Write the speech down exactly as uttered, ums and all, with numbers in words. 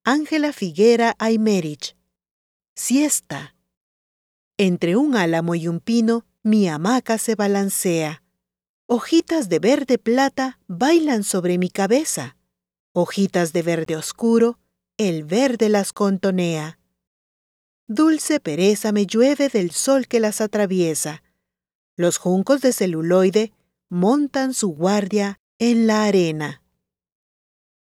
Ángela Figuera Aymerich. Siesta. Entre un álamo y un pino, mi hamaca se balancea. Hojitas de verde plata bailan sobre mi cabeza. Hojitas de verde oscuro, el verde las contonea. Dulce pereza me llueve del sol que las atraviesa. Los juncos de celuloide montan su guardia en la arena.